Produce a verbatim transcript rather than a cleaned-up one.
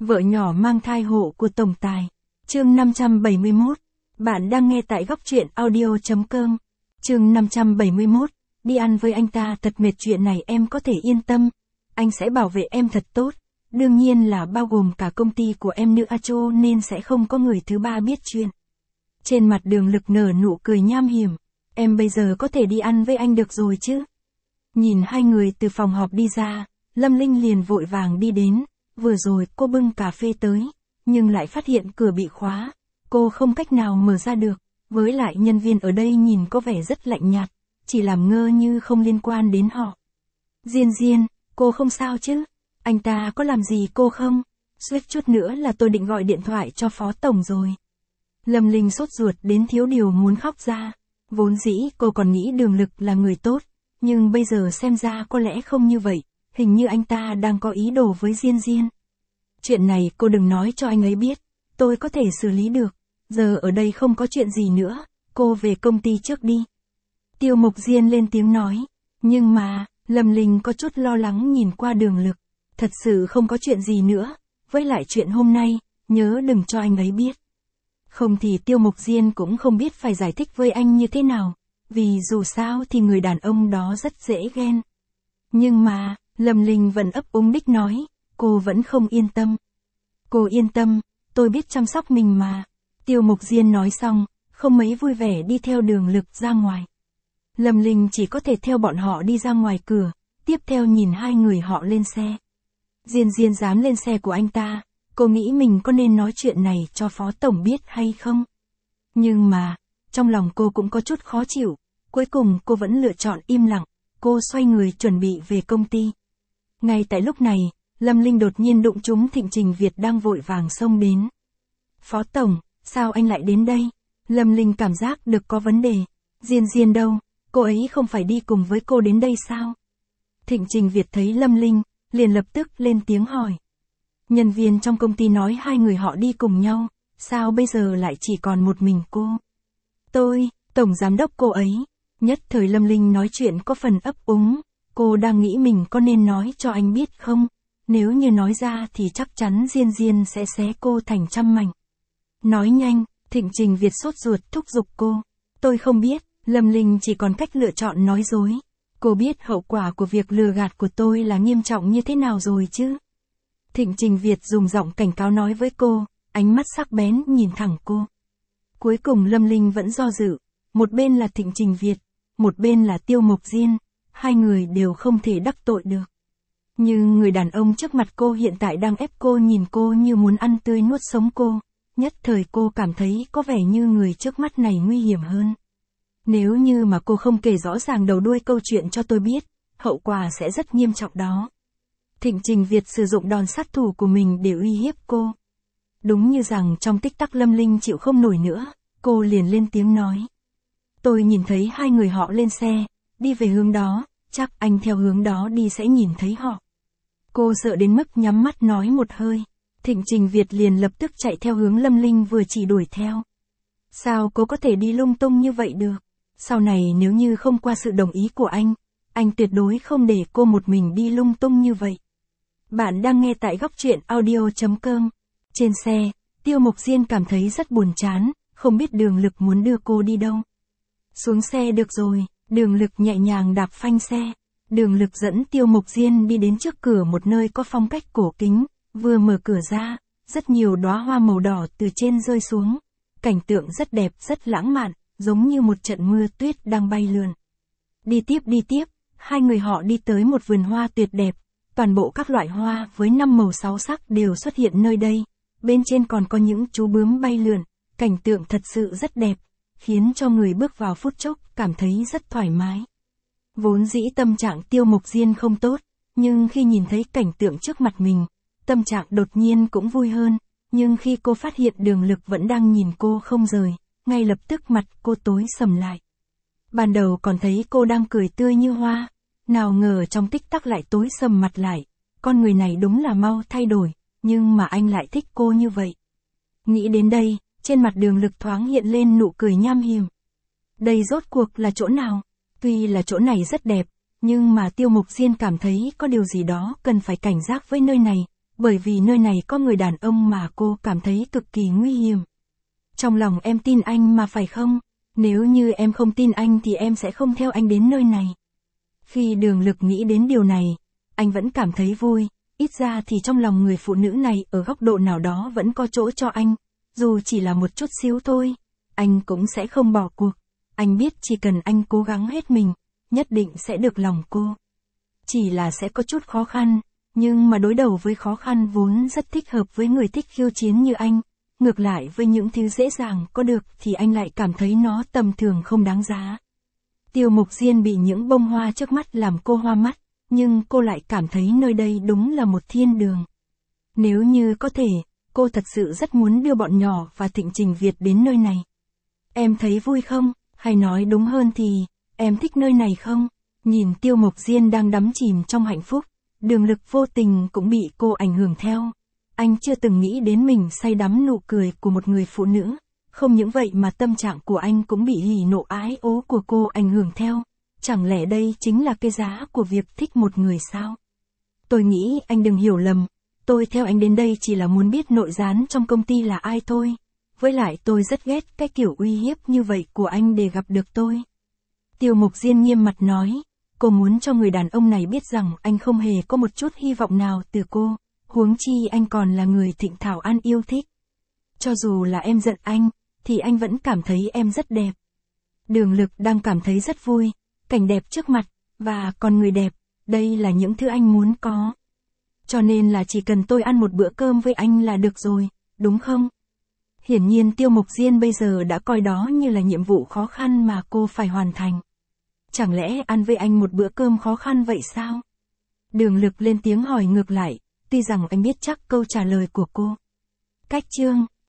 Vợ nhỏ mang thai hộ của tổng tài. Chương năm trăm bảy mươi mốt. Bạn đang nghe tại góc truyện audio.com. Chương năm trăm bảy mươi mốt. Đi ăn với anh ta thật mệt, chuyện này em có thể yên tâm. Anh sẽ bảo vệ em thật tốt. Đương nhiên là bao gồm cả công ty của em nữa Acho, nên sẽ không có người thứ ba biết chuyện. Trên mặt Đường Lực nở nụ cười nham hiểm. Em bây giờ có thể đi ăn với anh được rồi chứ? Nhìn hai người từ phòng họp đi ra, Lâm Linh liền vội vàng đi đến. Vừa rồi cô bưng cà phê tới, nhưng lại phát hiện cửa bị khóa. Cô không cách nào mở ra được, với lại nhân viên ở đây nhìn có vẻ rất lạnh nhạt, chỉ làm ngơ như không liên quan đến họ. Diên Diên, cô không sao chứ? Anh ta có làm gì cô không? Suýt chút nữa là tôi định gọi điện thoại cho phó tổng rồi. Lâm Linh sốt ruột đến thiếu điều muốn khóc ra. Vốn dĩ cô còn nghĩ Đường Lực là người tốt, nhưng bây giờ xem ra có lẽ không như vậy. Hình như anh ta đang có ý đồ với Diên Diên. Chuyện này cô đừng nói cho anh ấy biết, tôi có thể xử lý được. Giờ ở đây không có chuyện gì nữa, cô về công ty trước đi. Tiêu Mộc Diên lên tiếng nói. Nhưng mà, Lâm Linh có chút lo lắng nhìn qua Đường Lực. Thật sự không có chuyện gì nữa, với lại chuyện hôm nay, nhớ đừng cho anh ấy biết. Không thì Tiêu Mộc Diên cũng không biết phải giải thích với anh như thế nào, vì dù sao thì người đàn ông đó rất dễ ghen. Nhưng mà, Lâm Linh vẫn ấp úng đích nói, cô vẫn không yên tâm. Cô yên tâm, tôi biết chăm sóc mình mà. Tiêu Mộc Diên nói xong, không mấy vui vẻ đi theo Đường Lực ra ngoài. Lâm Linh chỉ có thể theo bọn họ đi ra ngoài cửa, tiếp theo nhìn hai người họ lên xe. Diên Diên dám lên xe của anh ta, cô nghĩ mình có nên nói chuyện này cho phó tổng biết hay không? Nhưng mà, trong lòng cô cũng có chút khó chịu, cuối cùng cô vẫn lựa chọn im lặng, cô xoay người chuẩn bị về công ty. Ngay tại lúc này, Lâm Linh đột nhiên đụng trúng Thịnh Trình Việt đang vội vàng xông đến. Phó tổng, sao anh lại đến đây? Lâm Linh cảm giác được có vấn đề. Diên Diên đâu? Cô ấy không phải đi cùng với cô đến đây sao? Thịnh Trình Việt thấy Lâm Linh, liền lập tức lên tiếng hỏi. Nhân viên trong công ty nói hai người họ đi cùng nhau, sao bây giờ lại chỉ còn một mình cô? Tôi, tổng giám đốc cô ấy. Nhất thời Lâm Linh nói chuyện có phần ấp úng, cô đang nghĩ mình có nên nói cho anh biết không? Nếu như nói ra thì chắc chắn Diên Diên sẽ xé cô thành trăm mảnh. Nói nhanh, Thịnh Trình Việt sốt ruột thúc giục cô. Tôi không biết, Lâm Linh chỉ còn cách lựa chọn nói dối. Cô biết hậu quả của việc lừa gạt của tôi là nghiêm trọng như thế nào rồi chứ? Thịnh Trình Việt dùng giọng cảnh cáo nói với cô, ánh mắt sắc bén nhìn thẳng cô. Cuối cùng Lâm Linh vẫn do dự, một bên là Thịnh Trình Việt, một bên là Tiêu Mộc Diên, hai người đều không thể đắc tội được. Nhưng người đàn ông trước mặt cô hiện tại đang ép cô, nhìn cô như muốn ăn tươi nuốt sống cô, nhất thời cô cảm thấy có vẻ như người trước mắt này nguy hiểm hơn. Nếu như mà cô không kể rõ ràng đầu đuôi câu chuyện cho tôi biết, hậu quả sẽ rất nghiêm trọng đó. Thịnh Trình Việt sử dụng đòn sát thủ của mình để uy hiếp cô. Đúng như rằng trong tích tắc Lâm Linh chịu không nổi nữa, cô liền lên tiếng nói. Tôi nhìn thấy hai người họ lên xe, đi về hướng đó, chắc anh theo hướng đó đi sẽ nhìn thấy họ. Cô sợ đến mức nhắm mắt nói một hơi. Thịnh Trình Việt liền lập tức chạy theo hướng Lâm Linh vừa chỉ đuổi theo. Sao cô có thể đi lung tung như vậy được? Sau này nếu như không qua sự đồng ý của anh, anh tuyệt đối không để cô một mình đi lung tung như vậy. Bạn đang nghe tại góc truyện audio.com. Trên xe, Tiêu Mộc Diên cảm thấy rất buồn chán, không biết Đường Lực muốn đưa cô đi đâu. Xuống xe được rồi, Đường Lực nhẹ nhàng đạp phanh xe. Đường Lực dẫn Tiêu Mộc Diên đi đến trước cửa một nơi có phong cách cổ kính, vừa mở cửa ra, rất nhiều đóa hoa màu đỏ từ trên rơi xuống. Cảnh tượng rất đẹp, rất lãng mạn, giống như một trận mưa tuyết đang bay lượn. Đi tiếp đi tiếp, hai người họ đi tới một vườn hoa tuyệt đẹp, toàn bộ các loại hoa với năm màu sáu sắc đều xuất hiện nơi đây, bên trên còn có những chú bướm bay lượn, cảnh tượng thật sự rất đẹp, khiến cho người bước vào phút chốc cảm thấy rất thoải mái. Vốn dĩ tâm trạng Tiêu Mộc Diên không tốt, nhưng khi nhìn thấy cảnh tượng trước mặt mình, tâm trạng đột nhiên cũng vui hơn, nhưng khi cô phát hiện Đường Lực vẫn đang nhìn cô không rời, ngay lập tức mặt cô tối sầm lại. Ban đầu còn thấy cô đang cười tươi như hoa, nào ngờ trong tích tắc lại tối sầm mặt lại, con người này đúng là mau thay đổi, nhưng mà anh lại thích cô như vậy. Nghĩ đến đây, trên mặt Đường Lực thoáng hiện lên nụ cười nham hiểm. Đây rốt cuộc là chỗ nào? Tuy là chỗ này rất đẹp, nhưng mà Tiêu Mộc Diên cảm thấy có điều gì đó cần phải cảnh giác với nơi này, bởi vì nơi này có người đàn ông mà cô cảm thấy cực kỳ nguy hiểm. Trong lòng em tin anh mà phải không? Nếu như em không tin anh thì em sẽ không theo anh đến nơi này. Khi Đường Lực nghĩ đến điều này, anh vẫn cảm thấy vui, ít ra thì trong lòng người phụ nữ này ở góc độ nào đó vẫn có chỗ cho anh, dù chỉ là một chút xíu thôi, anh cũng sẽ không bỏ cuộc. Anh biết chỉ cần anh cố gắng hết mình, nhất định sẽ được lòng cô. Chỉ là sẽ có chút khó khăn, nhưng mà đối đầu với khó khăn vốn rất thích hợp với người thích khiêu chiến như anh. Ngược lại với những thứ dễ dàng có được thì anh lại cảm thấy nó tầm thường không đáng giá. Tiêu Mục Diên bị những bông hoa trước mắt làm cô hoa mắt, nhưng cô lại cảm thấy nơi đây đúng là một thiên đường. Nếu như có thể, cô thật sự rất muốn đưa bọn nhỏ và Thịnh Trình Việt đến nơi này. Em thấy vui không? Hay nói đúng hơn thì, em thích nơi này không? Nhìn Tiêu Mục Diên đang đắm chìm trong hạnh phúc, Đường Lực vô tình cũng bị cô ảnh hưởng theo. Anh chưa từng nghĩ đến mình say đắm nụ cười của một người phụ nữ, không những vậy mà tâm trạng của anh cũng bị hỉ nộ ái ố của cô ảnh hưởng theo. Chẳng lẽ đây chính là cái giá của việc thích một người sao? Tôi nghĩ anh đừng hiểu lầm, tôi theo anh đến đây chỉ là muốn biết nội gián trong công ty là ai thôi. Với lại tôi rất ghét cái kiểu uy hiếp như vậy của anh để gặp được tôi. Tiêu Mục Diên nghiêm mặt nói, cô muốn cho người đàn ông này biết rằng anh không hề có một chút hy vọng nào từ cô, huống chi anh còn là người Thịnh Thảo An yêu thích. Cho dù là em giận anh, thì anh vẫn cảm thấy em rất đẹp. Đường Lực đang cảm thấy rất vui, cảnh đẹp trước mặt, và còn người đẹp, đây là những thứ anh muốn có. Cho nên là chỉ cần tôi ăn một bữa cơm với anh là được rồi, đúng không? Hiển nhiên Tiêu Mục Diên bây giờ đã coi đó như là nhiệm vụ khó khăn mà cô phải hoàn thành. Chẳng lẽ ăn với anh một bữa cơm khó khăn vậy sao? Đường Lực lên tiếng hỏi ngược lại, tuy rằng anh biết chắc câu trả lời của cô. Cách chương